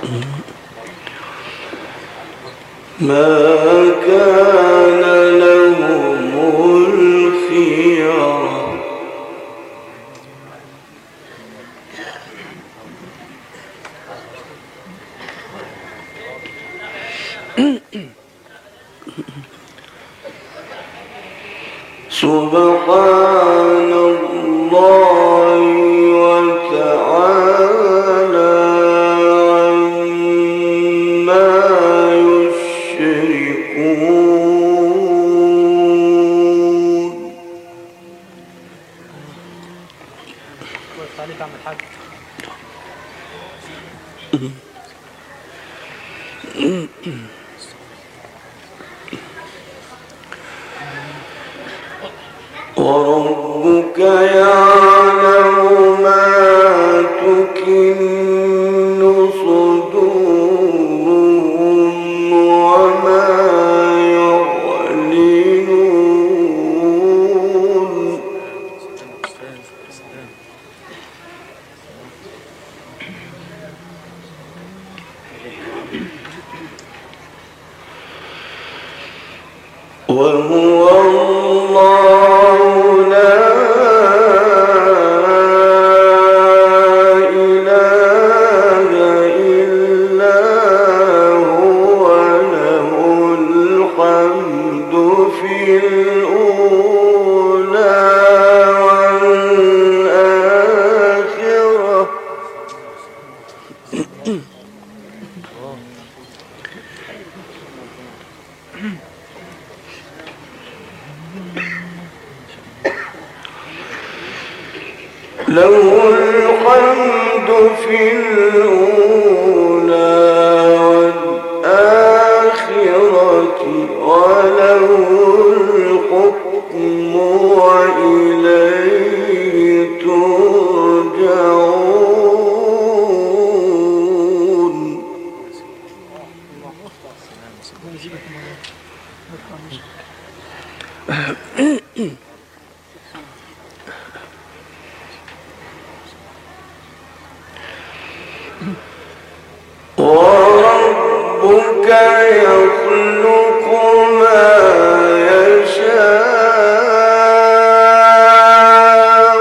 ما كان لهم الخيرة سبحان الله وتعالى عما يشركون. وربك يعلم ما تكن صدورهم وما يعلنون. وهو الله لا إله إلا هو له الحمد في الأولى والآخرة. له الحمد في الأولى والآخرة وله الحكم وإليه ترجعون. وربك يخلق ما يشاء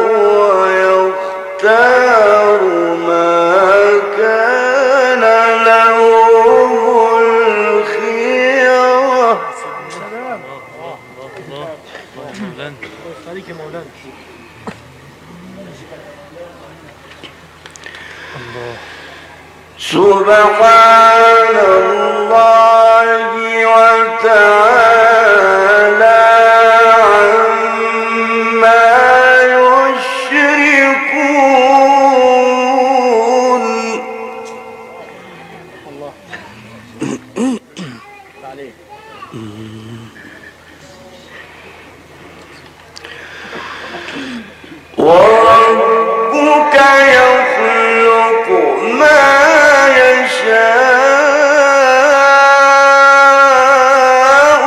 ويختار ما كان لهم الخيرة. سبحان الله وتعالى عما يشركون. وربك يخلق ما يشاء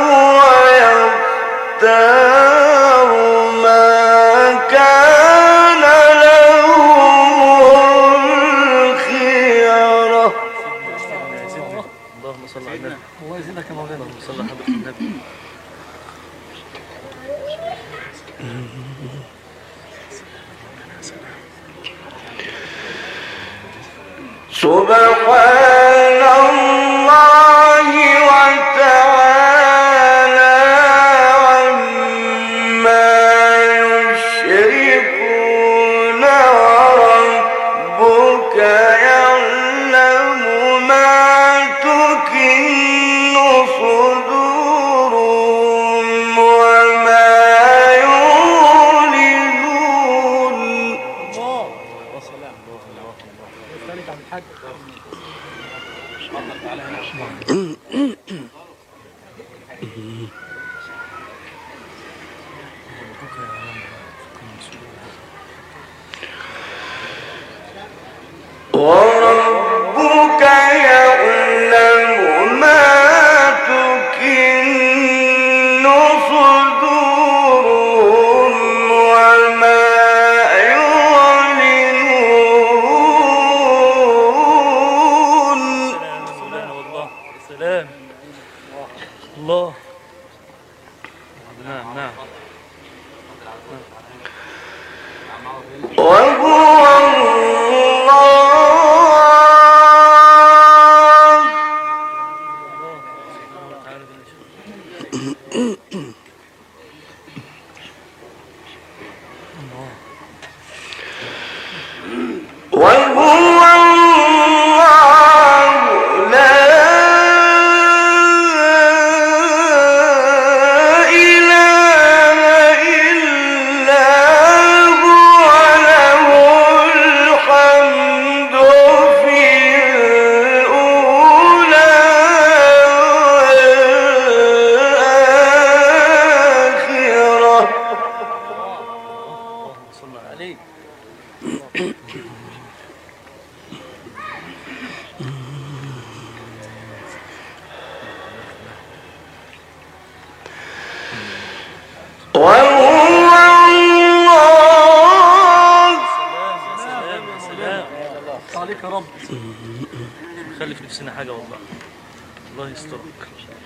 ويختار ما كان لهم الخيرة. اللهم صل على النبي. الله يزيدك يا مولانا. اللهم صل على حضرة النبي. سبحان الله وتعالى عما يشركون. وربك يعلم ما تكن صدورهم وما يعلنون. وربك يعلم ما تكن صدورهم وما يعلنون. نعم نعم. وهو عليك يا رب. خلي في نفسنا حاجة والله. الله يسترك.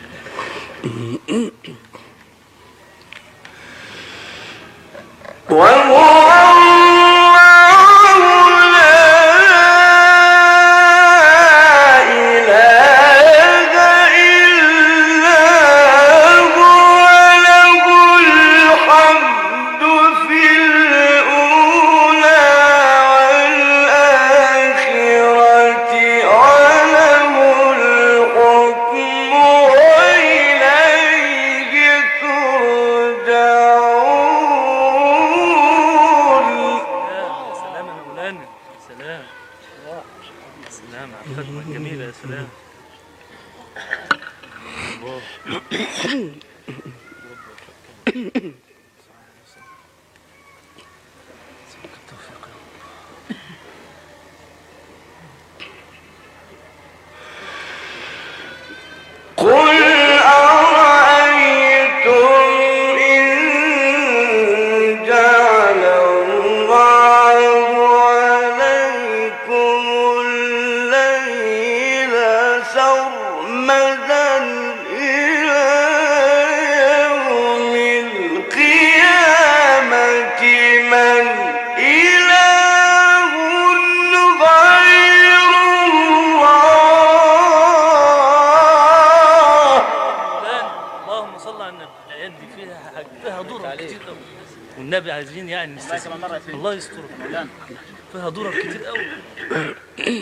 والنبي عايزين يعني نستسلم. الله يسترك. فيها ضرر كتير قوي. لا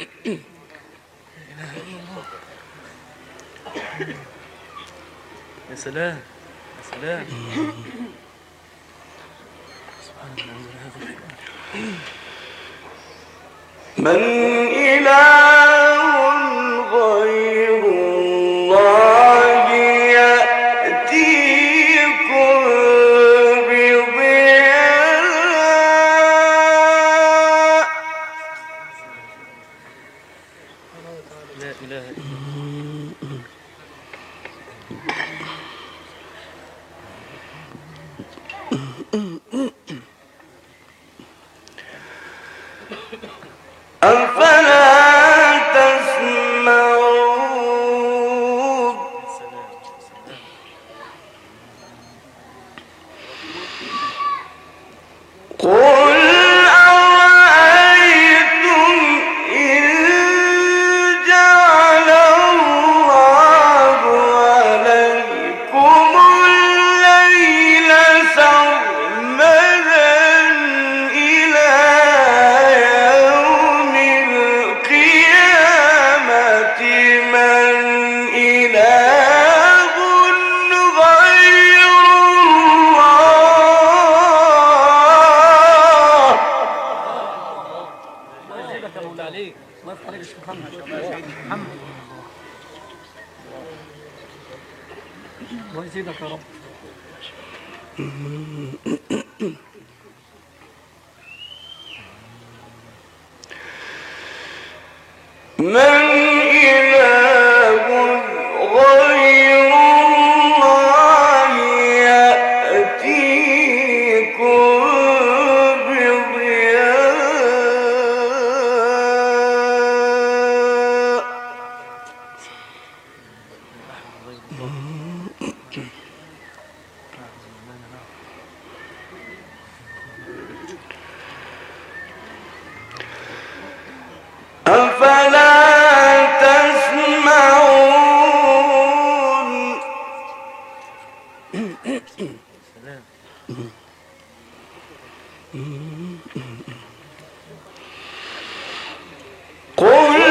اله الا الله. يا سلام يا سلام. سبحان الله. من إله غير الله يأتيكم بضياء. لا إله إلا الله. أفلا تسمعون. قل أرأيتم إن جعل الله عليكم الليل سرمدا إلى يوم القيامة من إله غير الله. الله يزيدك يا مولانا عليك. الله يفتح عليك يا شيخ محمد. الله يزيدك يا رب. من إله غير الله يأتيكم بضياء. قل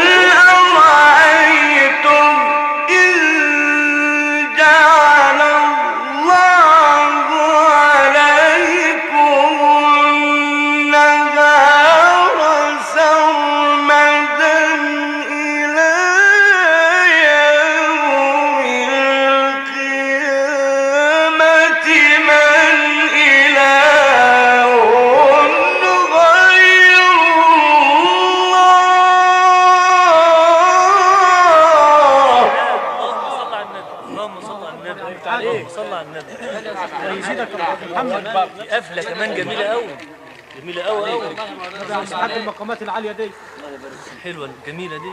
أرأيتم إن جعل الله عليكم النهار سرمدا إلى يوم القيامة من إله غير الله. اللهم صل على النبي. اللهم صل على النبي. يزيدك محمد. دي قفله كمان جميله قوي، جميله قوي قوي. حتى المقامات العاليه دي حلوه الجميله دي.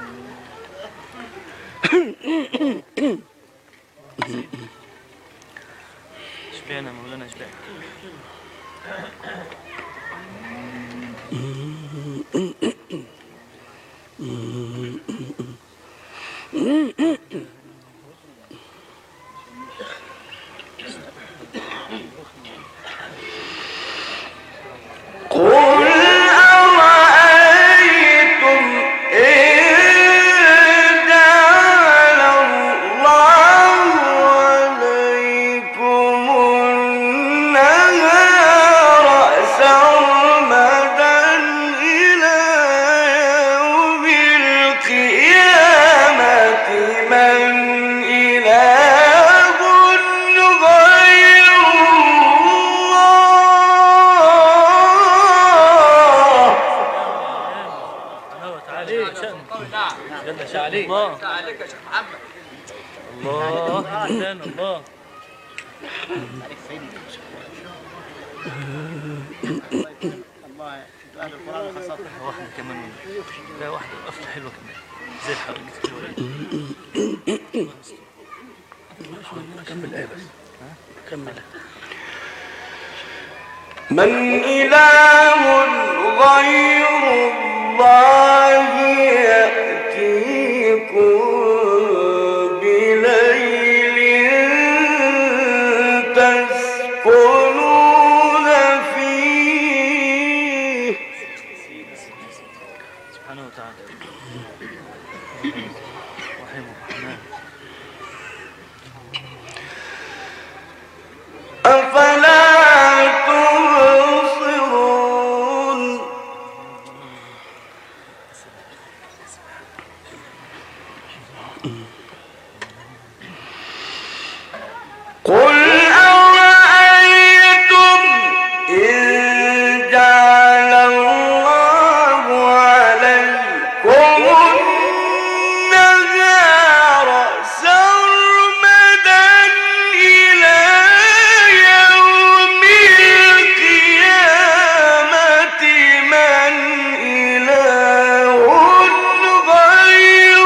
اشبعنا مولانا اشبعنا. قل أرأيتم إن جعل الله عليكم النهار سرمدا إلى يوم القيامة من إله غير الله. سبحانه وتعالى شأن جل شأن الله. عليك يا شيخ محمد. الله إنسان الله. الله اهل القران خاصه. واحدة كمان لا واحدة قفلة حلوة كمان زي الحلوة كمل الآية بس. كمل. من إله غير الله يأتيكم بليل تسكنون فيه. سبحانه وتعالى رحمه الرحمن. أفلا تبصرون. قل أرأيتم إن جعل الله عليكم النهار سرمدا إلى يوم القيامة من إله غير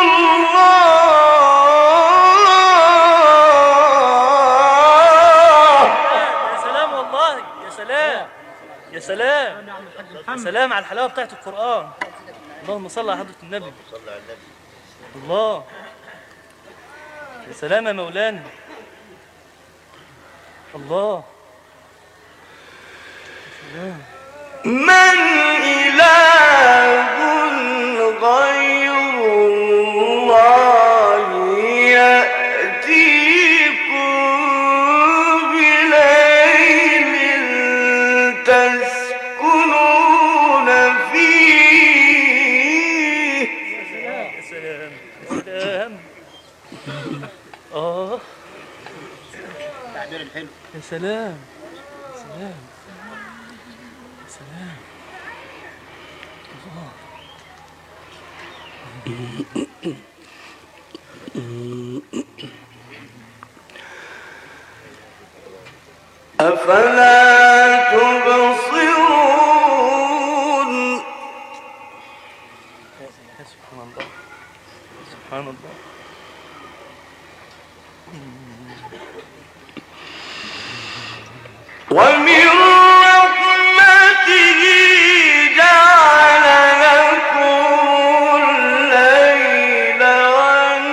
الله. يا سلام والله يا سلام يا سلام يا سلام على الحلاوة بتاعت القرآن. اللهم صل على حضرة النبي. الله يا سلام يا مولانا. الله من إله غير الله يأتيكم بليل تسكنون فيه. يا سلام يا سلام. التعبير الحلو. يا سلام يا سلام يا سلام. الله أفلا تبصرون. سبحان الله سبحان الله. ومن رحمته جعل لكم الليل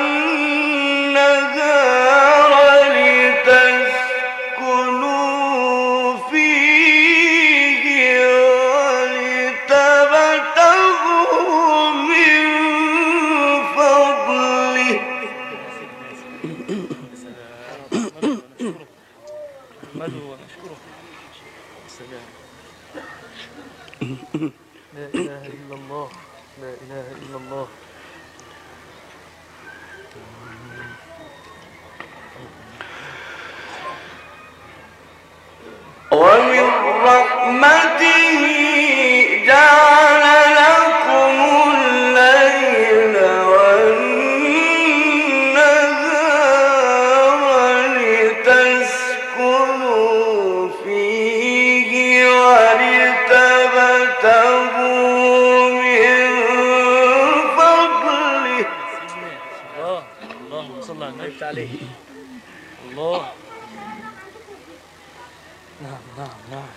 والنهار لتسكنوا نحمده ونشكره. السلام. لا إله إلا الله، لا إله إلا الله. ومن رحمته جعل لكم الليل والنهار لتسكنوا فيه ولتبتغوا من فضله. الله، اللهم صل على النبي عليه. الله. نعم نعم نعم.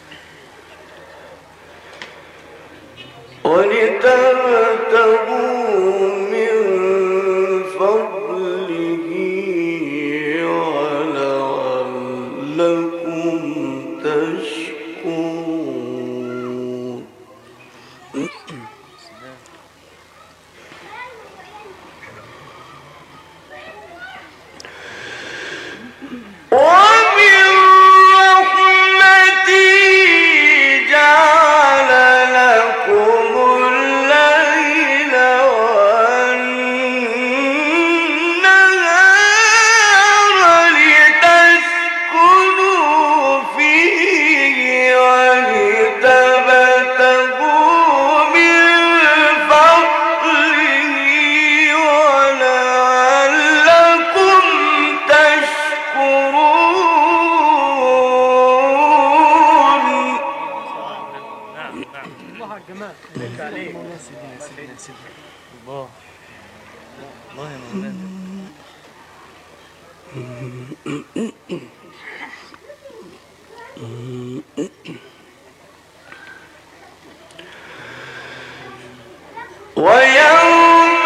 ولتبتغوا من فضله ولعلكم تشكرون. ومن رحمته جعل لكم الليل والنهار لتسكنوا فيه ولتبتغوا من فضله ولعلكم تشكرون. نعم نعم. الله على الجمال. عليك. سيدنا سيدنا سيدنا. الله. الله يا مولانا. ويوم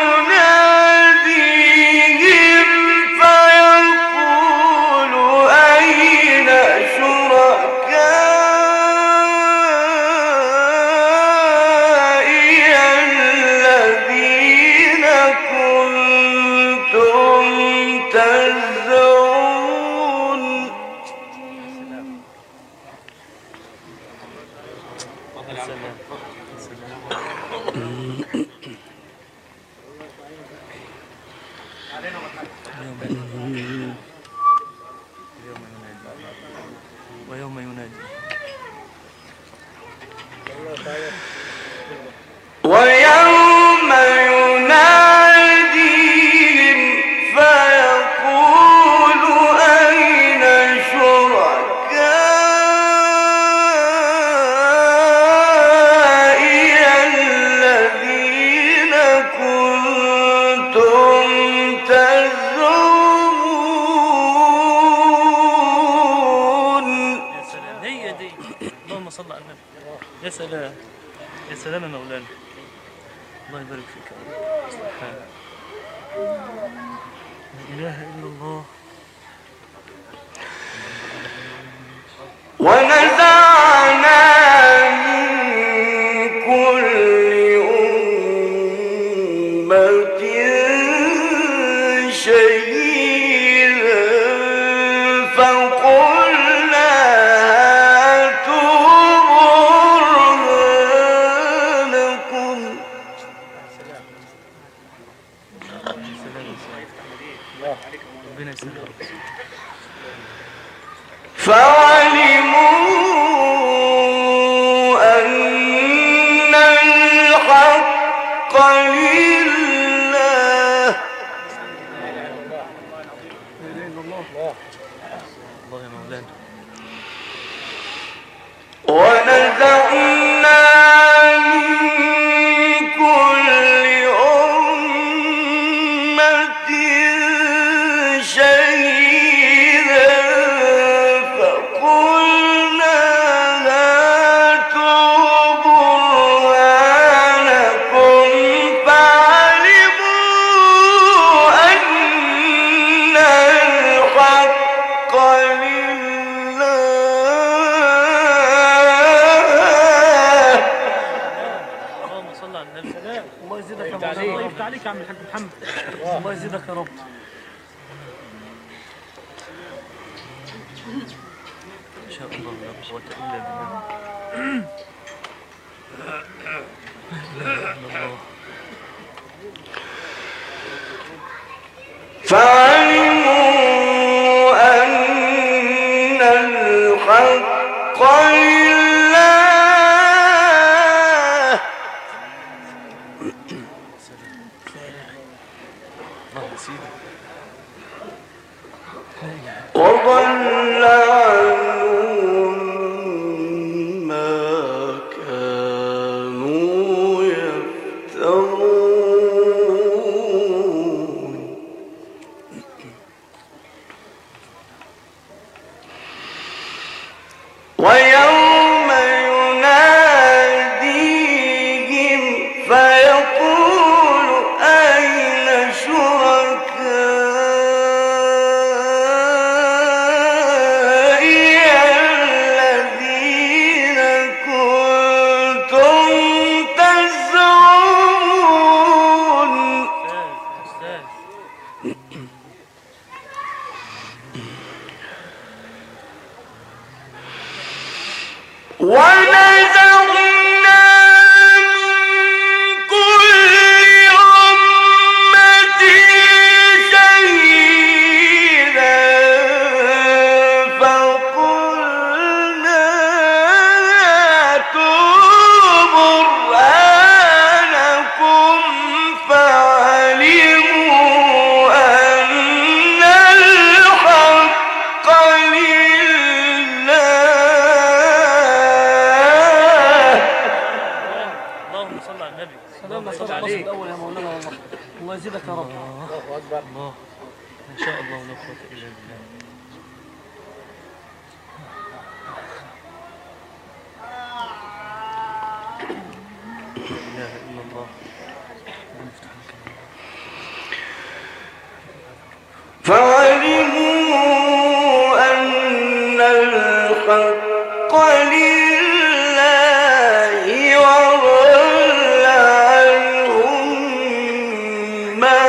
يناديهم فيقول أين شركائي الذين كنتم تزعمون. السلام. السلام. ويوم ينادي. ويوم يناديهم فيقول أين شركائي الذين كنتم تزعمون. يا سلام، هي دي. اللهم صل على النبي. يا سلام، يا سلام يا مولانا. الله يبارك فيك يا رب. سبحان لا إله إلا الله. ونزعنا من كل أمة شهيدا فقلنا هاتوا برهانكم ربنا يسلمك. فعلموا أن الحق لله. الله يا مولانا. ونزعنا من كل أمة شهيدا فقلنا هاتوا برهانكم فعلموا أن الحق لله. اللهم صل على النبي. الله يزيدك يا مولانا. الله يفتح عليك يا عم الحاج محمد. الله يزيدك يا رب. شاء الله لا قوة إلا بالله. لا إله إلا الله. فعلموا أن الحق لله. الله يا سيدي. وضل عنهم ما كانوا يفترون. ويوم يناديهم فيقول أين شركائي الذين كنتم تزعمون. أستاذ ونزعنا من كل أمة شهيدا فقلنا هاتوا برهانكم فعلموا أن الحق لله. اللهم صل على النبي. اللهم صل عليك الأول يا مولانا والله. الله يزيدك يا رب. الله أكبر. الله ما شاء الله لا قوة إلا بالله. لا إله إلا الله. ونفتح لك. فعلموا أن الحق لله وضل عنهم ما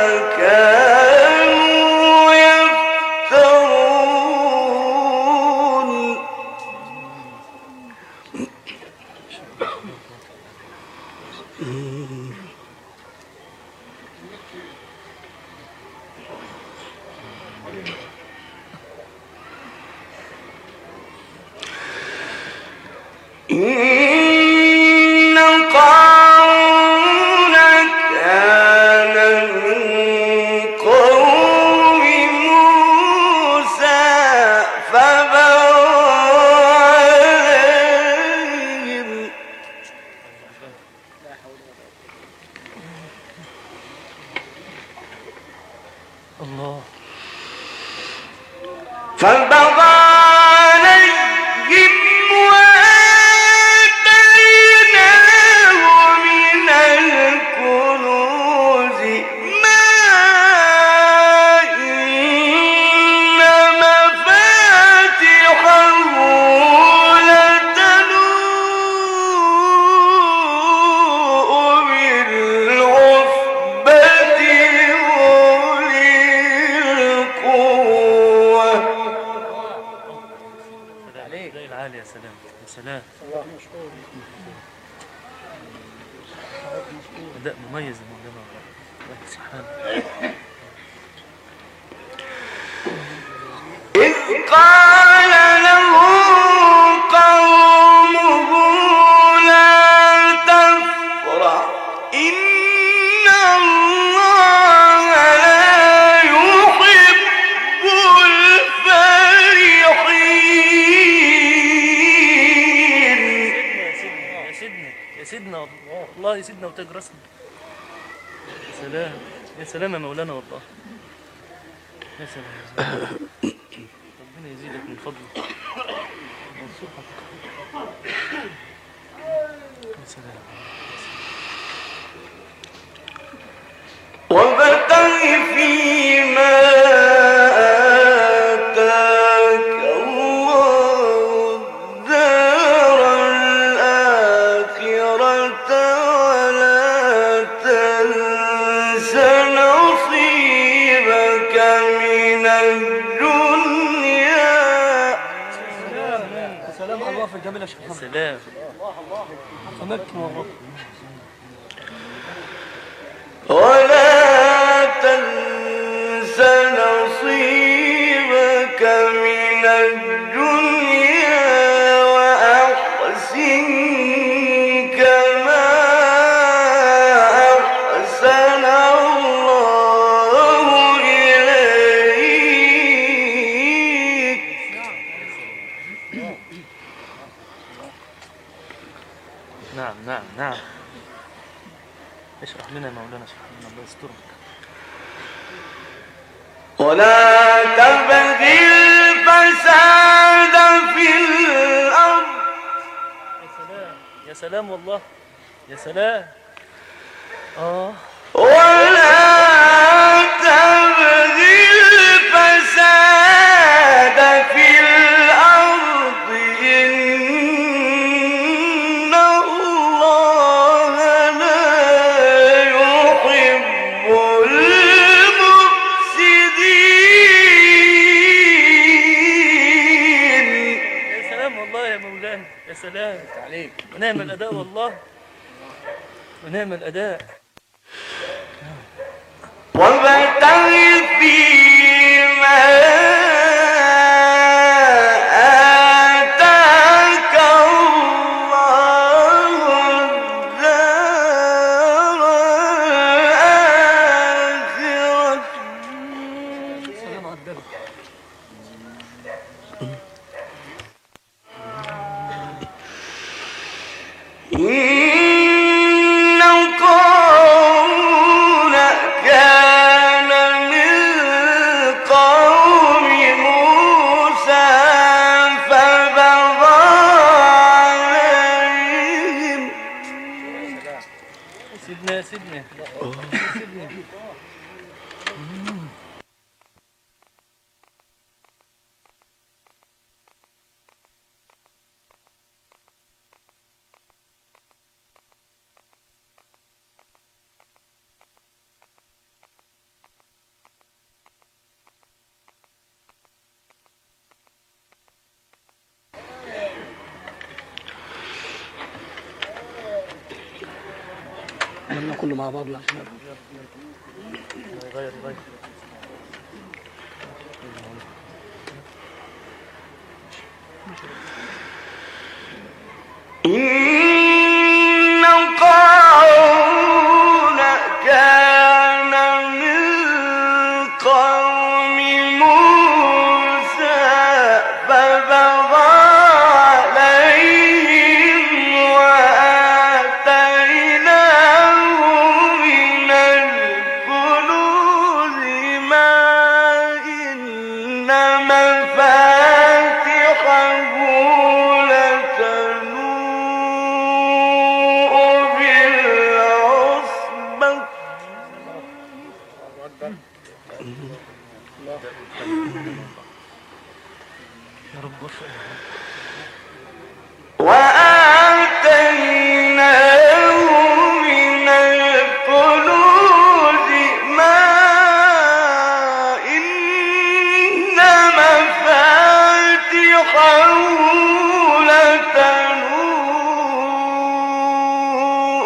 كانوا يفترون. إن قارون كان من قوم موسى فبغى عليهم الله وآتيناه من الكنوز ما إن مفاتحه لتنوء بالعصبة أولي القوة. عليك العالي. يا سلام يا سلام. أداء مميز يا مولانا. الله سبحانه. إذ قال له قومه لا تفرح إن الله لا يحب الفرحين. يا سيدنا يا سيدنا والله يا سيدنا وتاج راسنا. يا سلام يا سلام يا مولانا والله. يا سلام. ربنا يزيدك من فضله ويرزقك. يا سلام. وابتغ فيما آتاك الله الدار الآخرة ولا تنس نصيبك من الدنيا. سلام الله في الجميل يا شيخ يا محمد. سلام. أمكن والله. ولا تنس نصيبك من الدنيا وأحسن كما أحسن الله إليك. نعم نعم نعم. اشرح لنا يا مولانا سبحان الله يسترك. ولا تبغ الفساد في الأرض. يا سلام يا سلام والله يا سلام. ولا تبغ الفساد في الأرض إن الله لا يحب المفسدين. يا سلام والله يا مولانا يا سلام عليك. ونعم الأداء والله ونعم الأداء. وابتغ فيما آتاك الله الدار الآخرة. سلام على الدرب. إن قارون كان من قوم موسى فبغى عليهم. سيدنا سيدنا سيدنا. عملنا كله مع بعض عشان غير إن قارون كان من قوم موسى فبغى عليهم وآتيناه من الكنوز ما إن مفاتحه لتنوء بالعصبة. يا رب وفق. وآتيناه من الكنوز ما إن مفاتحه لتنوء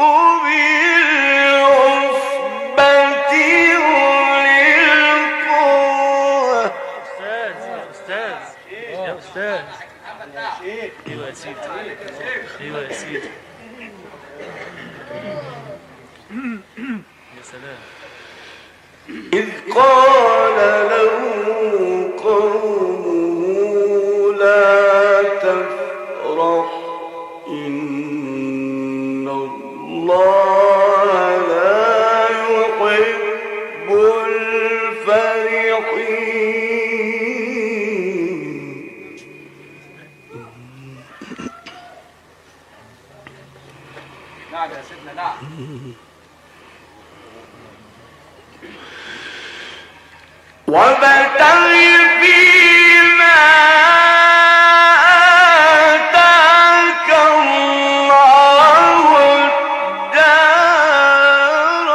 بالعصبة أولي القوة. أستاذ يا أستاذ. أيوة يا سيدي أيوة يا سيدي. يا سلام. إذ قال له قومه لا تفرح إن الله لا يحب الفرحين. نعم يا سيدنا نعم. وابتغ فيما آتاك الله الدار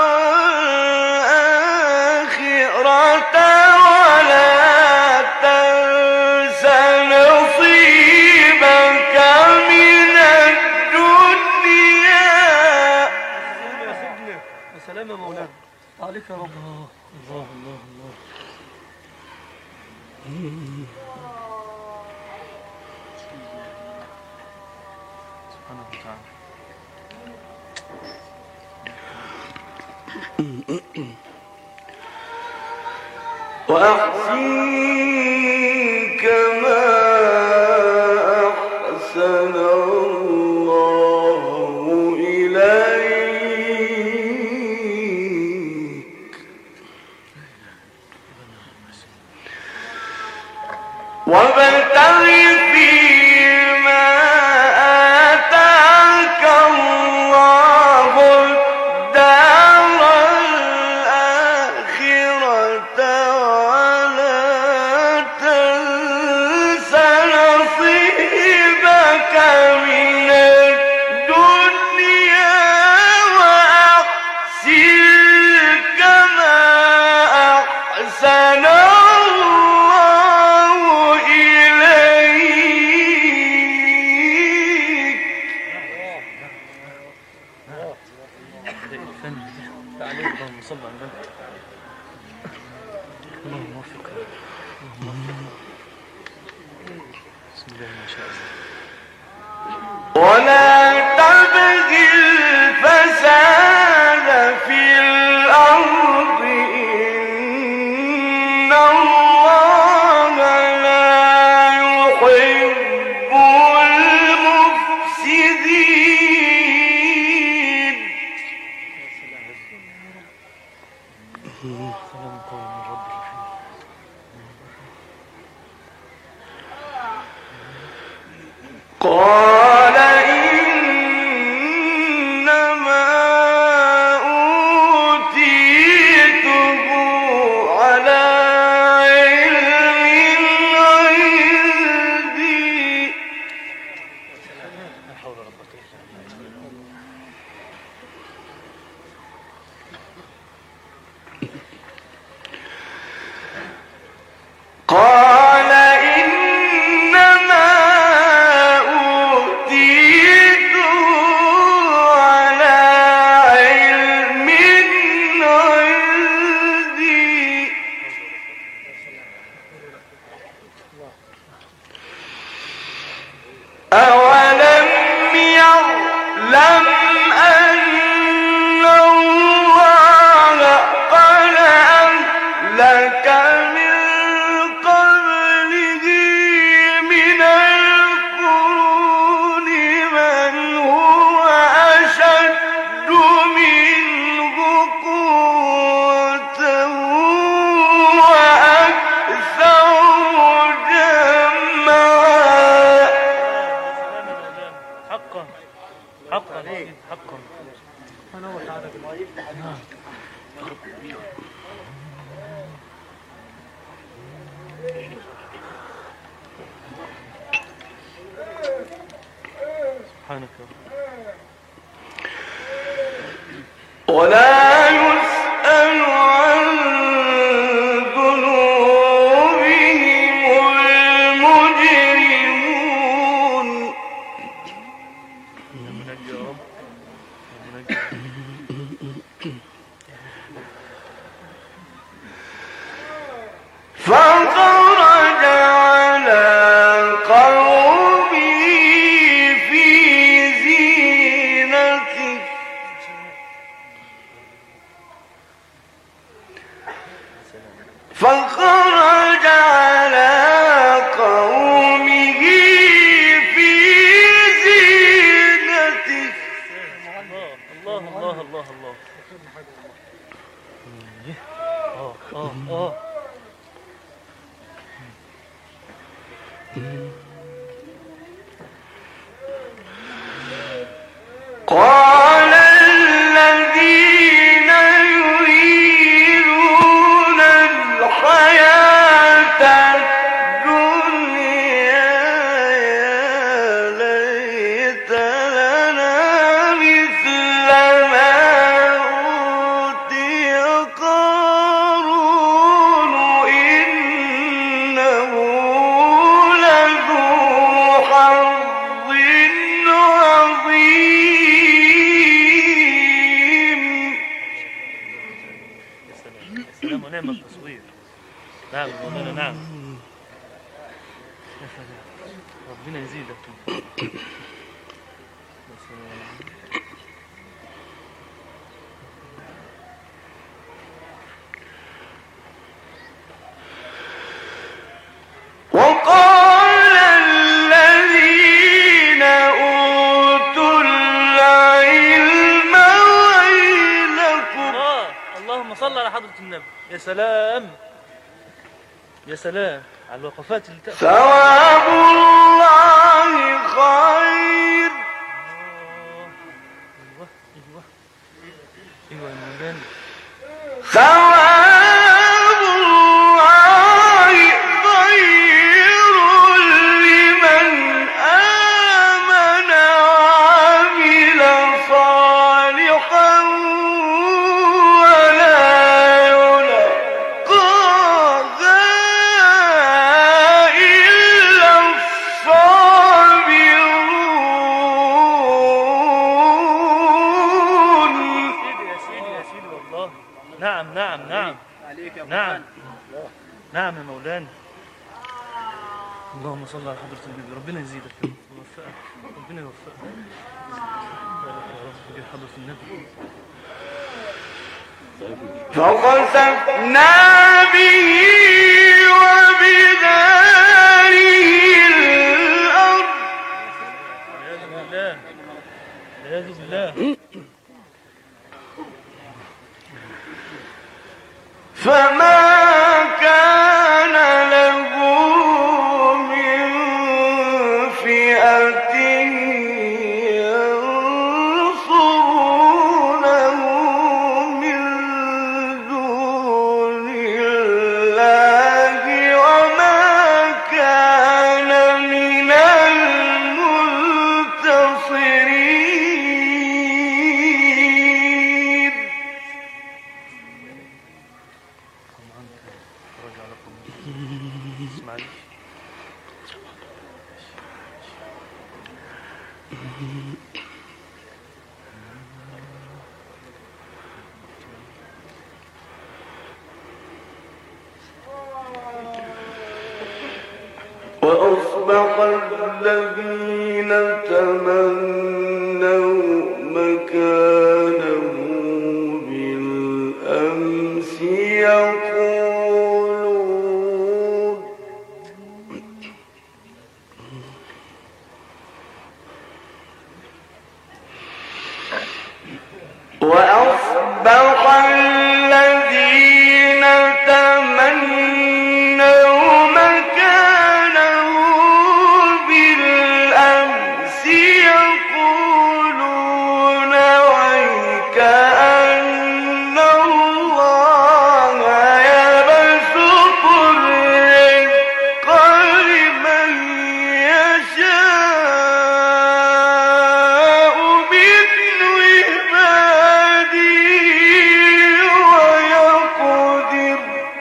الآخرة ولا تنس نصيبك عليك يا رب. الله الله الله الله. سبحانه وتعالى. وأحسن كما أحسن الله إليك وابتغ فيما آتاك الله الدار الآخرة ولا تنس نصيبك من الدنيا وأحسن كما أحسن الله إليك. الفن تعليق. اللهم صل على النبي. اللهم وفق. اللهم وفق. بسم الله ما شاء الله. ولا تبغ الفساد في الأرض إن الله لا يحب المفسدين. سلام قول من رب الرحيم. قال إنما أوتيته على علم عندي. لا حول ولا قوة إلا بالله. قال إنما أوتيته على علم عندي. أولم يعلم أن الله قد أهلك من قبله من القرون من هو أشد منه قوة وأكثر جمعا. حقا حقا حقا. سبحانه وتعالى. سبحانك يا رب. ولا يسأل عن ذنوبهم المجرمون. يا منجي يا رب. يا منجي. فخرج على قومه في زينته فخرج على قومه في زينته. الله الله الله الله. قال الذين يريدون الحياة الدنيا يا ليت لنا مثل ما أوتي قارون إنه لذو نعم يا مولانا نعم. يا سلام ربنا يزيدك. يا سلام. وقال الذين أوتوا العلم ويلكم. اللهم صل على حضرة النبي. يا سلام يا سلام على الوقفات اللي ثواب الله خير. ايوه ايوه ايوه يا مولانا. ثواب الله خير لمن آمن وعمل صالحا ولا يلقاها إلا الصابرون. يا سيدي والله. نعم نعم نعم عليك يا نعم نعم يا مولانا. اللهم صل على حضرة النبي. ربنا يزيدك ويوفقك. ربنا يوفقك. بارك يا رب في حضرة النبي. فخسفنا به وبداره الأرض. والعياذ بالله والعياذ بالله. فما كان له من فئة ينصرونه من دون الله وما كان من المنتصرين. معلش. وأصبح الذين تمنوا مكانه بالأمس يقولون وأصبح الذين تمنوا مكانه بالأمس يقولون ويكأن الله يبسط الرزق لمن يشاء من عباده ويقدر.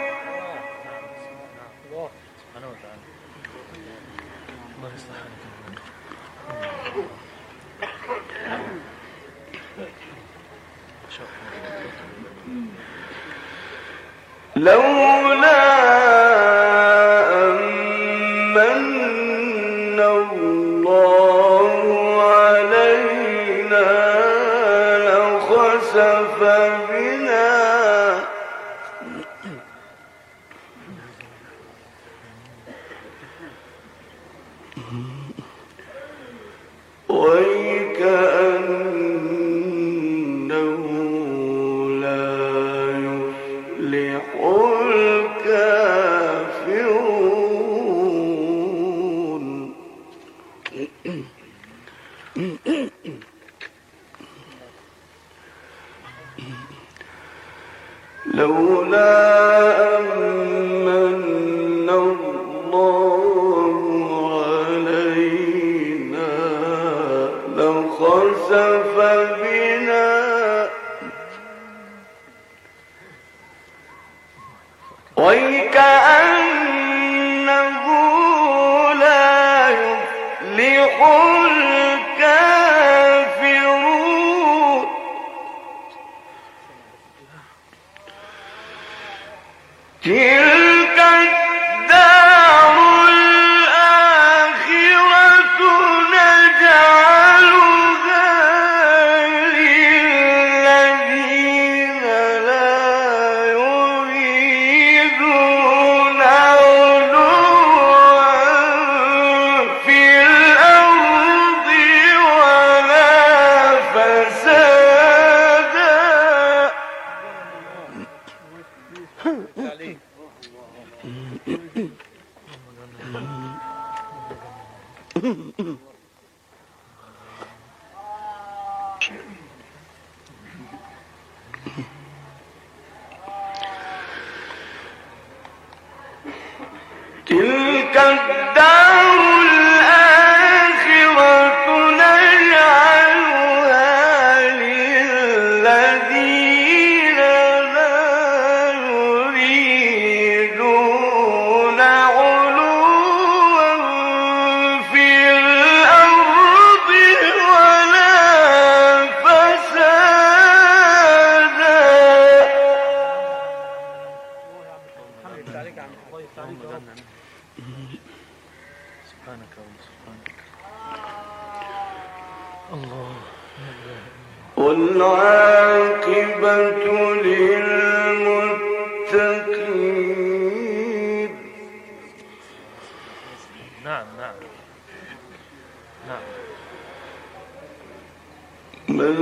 سبحانه وتعالى. الله يصلح حالك. ما شاء الله. لولا أمن الله علينا لخسف بنا ويكأنه لا يفلح الكافرون. لولا أمن الله علينا لخسف بنا ويكأنه لا يفلح الكافرون. تلك والعاقبة للمتقين. نعم نعم نعم. من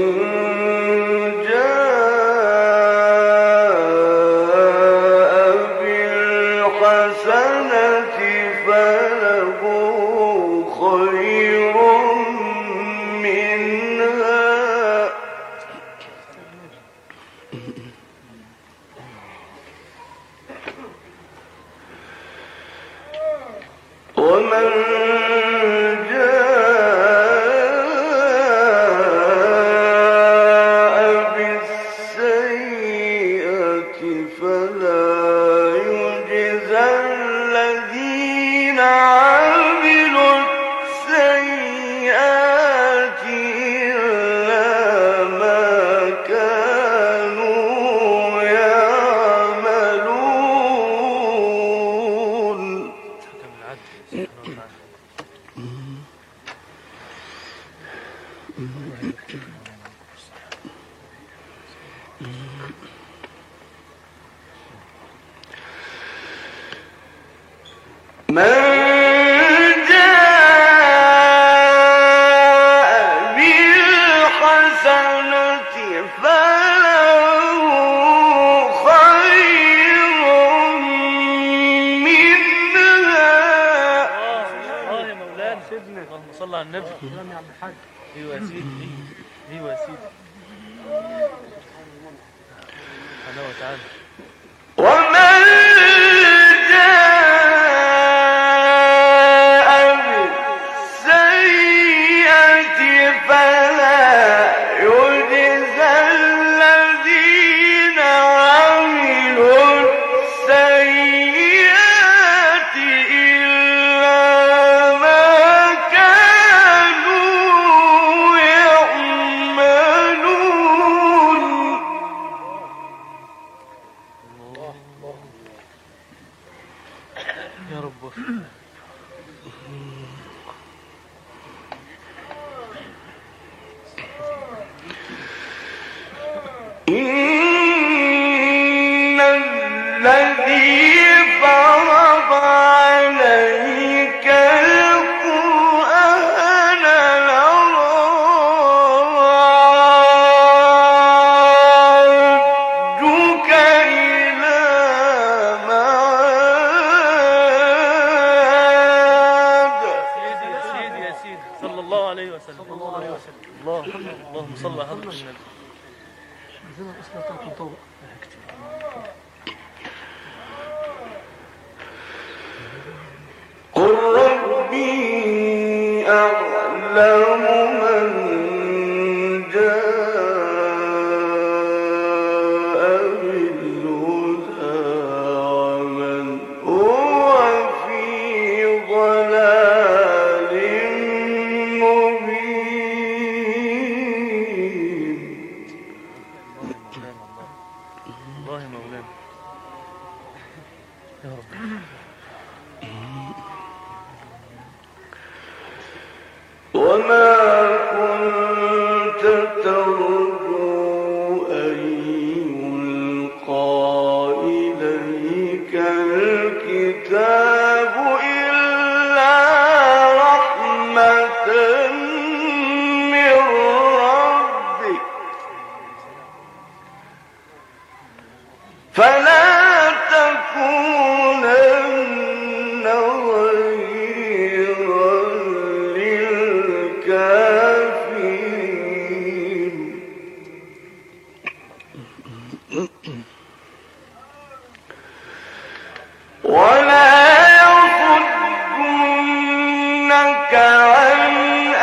صلى على النبي. ايوه يا سيدي، ايوه يا سيدي. سبحانه وتعالى. ومن جاء بالسيئة فلا يجزى الذين عملوا السيئات إلا ما كانوا يعملون. يا رب. إن الذي فرض عليك القرآن لرادك إلى معاد. يا سيدي صلى الله عليه وسلم. اللهم صل على حضرة النبي. قل ربي أعلم من جاء بالهدى ومن هو في ضلال مبين. الله مولانا يا رب. وما كنت ترجو أن يلقى إليك الكتاب إلا رحمة من ربك فلا تكونن ظهيرا للكافرين. ولا يصدنك عن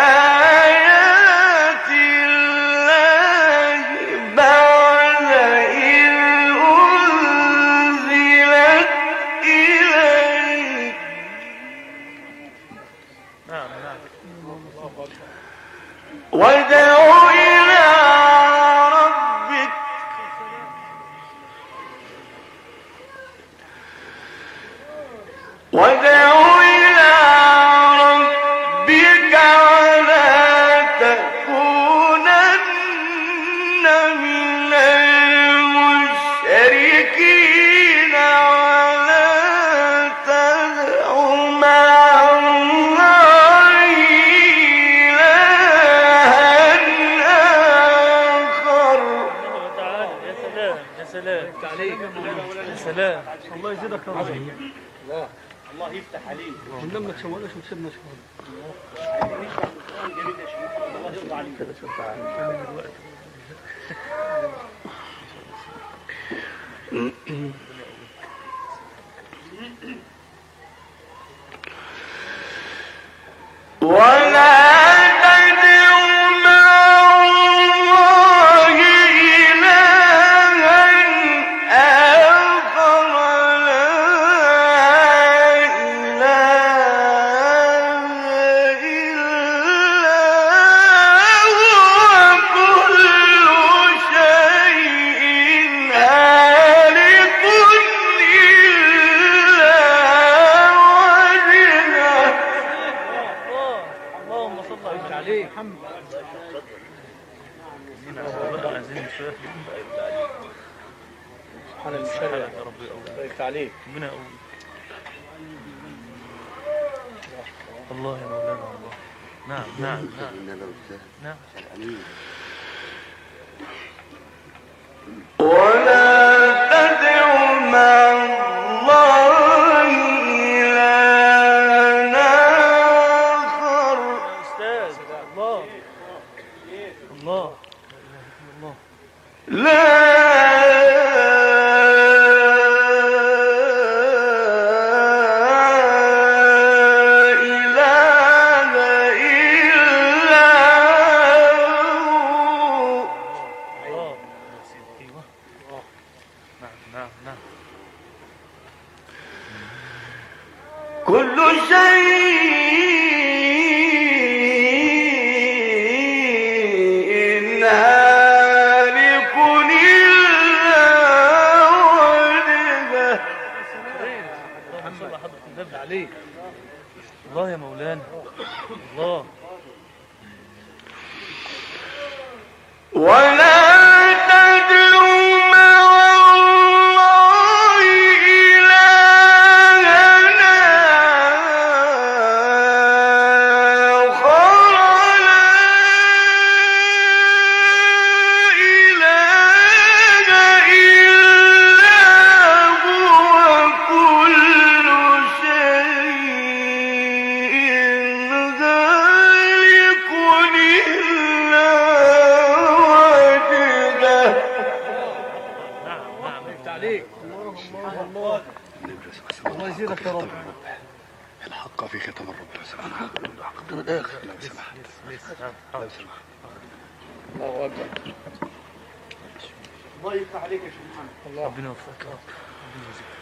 آيات الله بعد إذ أنزلت إليك. نعم نعم. وادع إلى ربك ولا تكن يا سلام. الله يزيدك يا رب. الله يفتح عليك. ونلم ما تسويناش وتسيبنا شهور. الله يرضى عليك. ولا تدع مع الله إلها آخر لا إله إلا هو كل شيء هالك إلا وجهه. اللهم صل عليه محمد. عايزين شويه سبحان المشرع يا رب بارك عليك. ربنا يقوي. الله يا مولانا الله. نعم نعم نعم نعم. ولا تدع مع الله إلها آخر. يا أستاذ الله الله الله. لا إله إلا هو. الله يا سيدي. ايوه نعم نعم نعم. كل شيء هالك إلا وجهه. اللهم صل على حضرة النبي عليك. الله يا مولانا الله. ولا تدع مع الله إلها آخر لا إله إلا هو كل شيء هالك إلا وجهه. نعم نعم. عليك. الله الله يزيدك يا رب. الحق في ختم الرب لو سمحت. لو سمحت. لو سمحت. الله اكبر. الله يفتح عليك يا شيخ محمد. ربنا يوفقك يا رب. ربنا يجزيك.